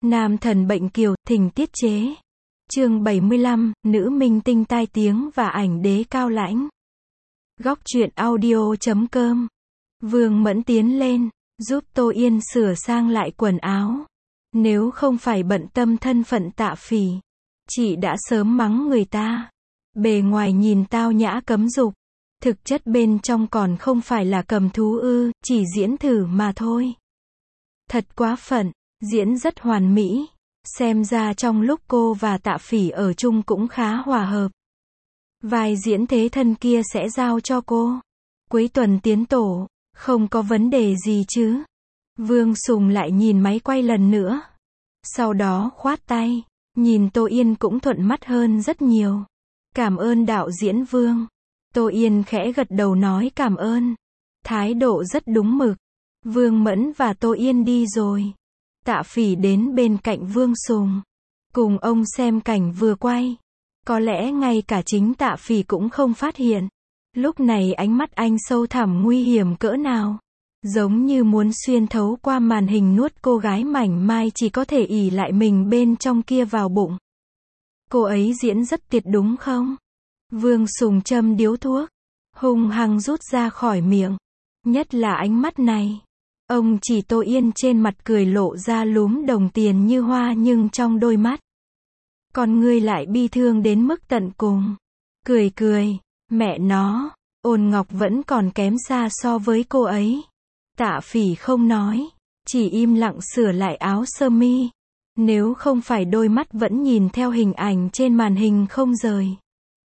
Nam thần bệnh kiều, thỉnh tiết chế. Chương 75, nữ minh tinh tai tiếng và ảnh đế cao lãnh. Góc truyện audio.com. Vương Mẫn tiến lên, giúp Tô Yên sửa sang lại quần áo. Nếu không phải bận tâm thân phận Tạ Phỉ, chị đã sớm mắng người ta. Bề ngoài nhìn tao nhã cấm dục, thực chất bên trong còn không phải là cầm thú ư, chỉ diễn thử mà thôi. Thật quá phận, diễn rất hoàn mỹ. Xem ra trong lúc cô và Tạ Phỉ ở chung cũng khá hòa hợp. Vai diễn thế thân kia sẽ giao cho cô. Cuối tuần tiến tổ, không có vấn đề gì chứ. Vương Sùng lại nhìn máy quay lần nữa. Sau đó khoát tay, nhìn Tô Yên cũng thuận mắt hơn rất nhiều. Cảm ơn đạo diễn Vương. Tô Yên khẽ gật đầu nói cảm ơn. Thái độ rất đúng mực. Vương Mẫn và Tô Yên đi rồi. Tạ Phỉ đến bên cạnh Vương Sùng, cùng ông xem cảnh vừa quay. Có lẽ ngay cả chính Tạ Phỉ cũng không phát hiện. Lúc này ánh mắt anh sâu thẳm nguy hiểm cỡ nào. Giống như muốn xuyên thấu qua màn hình nuốt cô gái mảnh mai chỉ có thể ỷ lại mình bên trong kia vào bụng. Cô ấy diễn rất tuyệt đúng không? Vương Sùng châm điếu thuốc, hung hăng rút ra khỏi miệng. Nhất là ánh mắt này. Ông chỉ Tô Yên trên mặt cười lộ ra lúm đồng tiền như hoa nhưng trong đôi mắt. Còn ngươi lại bi thương đến mức tận cùng. Cười, mẹ nó, Ôn Ngọc vẫn còn kém xa so với cô ấy. Tạ Phỉ không nói, chỉ im lặng sửa lại áo sơ mi. Nếu không phải đôi mắt vẫn nhìn theo hình ảnh trên màn hình không rời.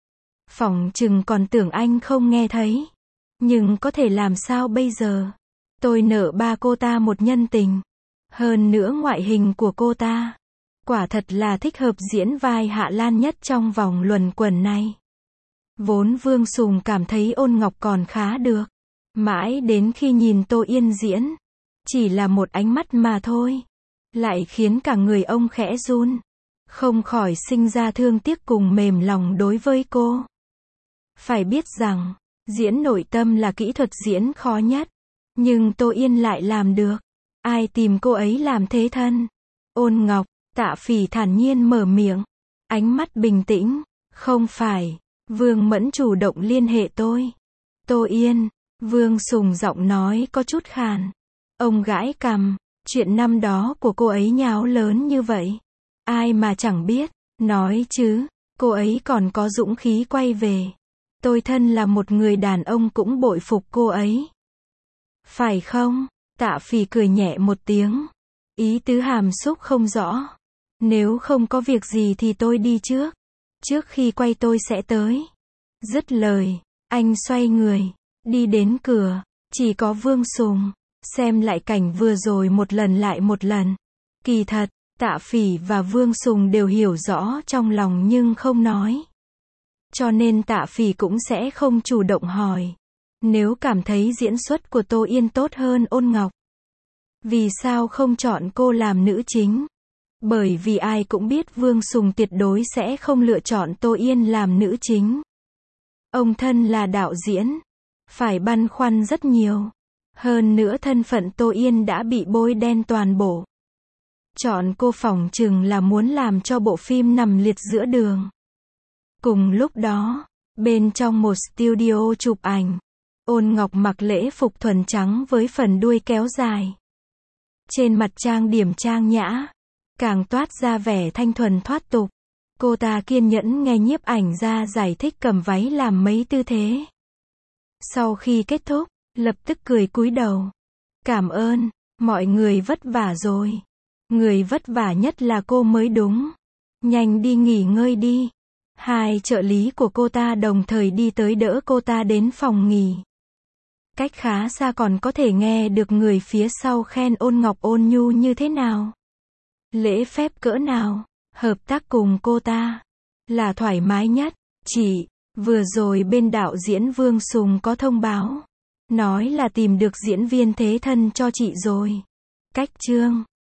Phỏng chừng còn tưởng anh không nghe thấy. Nhưng có thể làm sao bây giờ? Tôi nợ ba cô ta một nhân tình. Hơn nữa ngoại hình của cô ta, quả thật là thích hợp diễn vai Hạ Lan nhất trong vòng luẩn quẩn này. Vốn Vương Sùng cảm thấy Ôn Ngọc còn khá được. Mãi đến khi nhìn Tô Yên diễn, chỉ là một ánh mắt mà thôi, lại khiến cả người ông khẽ run. Không khỏi sinh ra thương tiếc cùng mềm lòng đối với cô. Phải biết rằng, diễn nội tâm là kỹ thuật diễn khó nhất. Nhưng Tô Yên lại làm được. Ai tìm cô ấy làm thế thân? Ôn Ngọc. Tạ Phỉ thản nhiên mở miệng. Ánh mắt bình tĩnh. Không phải. Vương Mẫn chủ động liên hệ tôi. Tô Yên. Vương Sùng giọng nói có chút khàn. Ông gãi cằm. Chuyện năm đó của cô ấy nháo lớn như vậy. Ai mà chẳng biết. Nói chứ. Cô ấy còn có dũng khí quay về. Tôi thân là một người đàn ông cũng bội phục cô ấy. Phải không? Tạ Phỉ cười nhẹ một tiếng. Ý tứ hàm xúc không rõ. Nếu không có việc gì thì tôi đi trước. Trước khi quay tôi sẽ tới. Dứt lời, anh xoay người, đi đến cửa. Chỉ có Vương Sùng, xem lại cảnh vừa rồi một lần lại một lần. Kỳ thật, Tạ Phỉ và Vương Sùng đều hiểu rõ trong lòng nhưng không nói. Cho nên Tạ Phỉ cũng sẽ không chủ động hỏi. Nếu cảm thấy diễn xuất của Tô Yên tốt hơn Ôn Ngọc, vì sao không chọn cô làm nữ chính? Bởi vì ai cũng biết Vương Sùng tuyệt đối sẽ không lựa chọn Tô Yên làm nữ chính. Ông thân là đạo diễn, phải băn khoăn rất nhiều. Hơn nữa thân phận Tô Yên đã bị bôi đen toàn bộ. Chọn cô phỏng chừng là muốn làm cho bộ phim nằm liệt giữa đường. Cùng lúc đó, bên trong một studio chụp ảnh, Ôn Ngọc mặc lễ phục thuần trắng với phần đuôi kéo dài. Trên mặt trang điểm trang nhã, càng toát ra vẻ thanh thuần thoát tục. Cô ta kiên nhẫn nghe nhiếp ảnh gia giải thích cầm váy làm mấy tư thế. Sau khi kết thúc, lập tức cười cúi đầu. Cảm ơn, mọi người vất vả rồi. Người vất vả nhất là cô mới đúng. Nhanh đi nghỉ ngơi đi. Hai trợ lý của cô ta đồng thời đi tới đỡ cô ta đến phòng nghỉ. Cách khá xa còn có thể nghe được người phía sau khen Ôn Ngọc ôn nhu như thế nào. Lễ phép cỡ nào, hợp tác cùng cô ta là thoải mái nhất. Chị, vừa rồi bên đạo diễn Vương Sùng có thông báo, nói là tìm được diễn viên thế thân cho chị rồi. Cách chương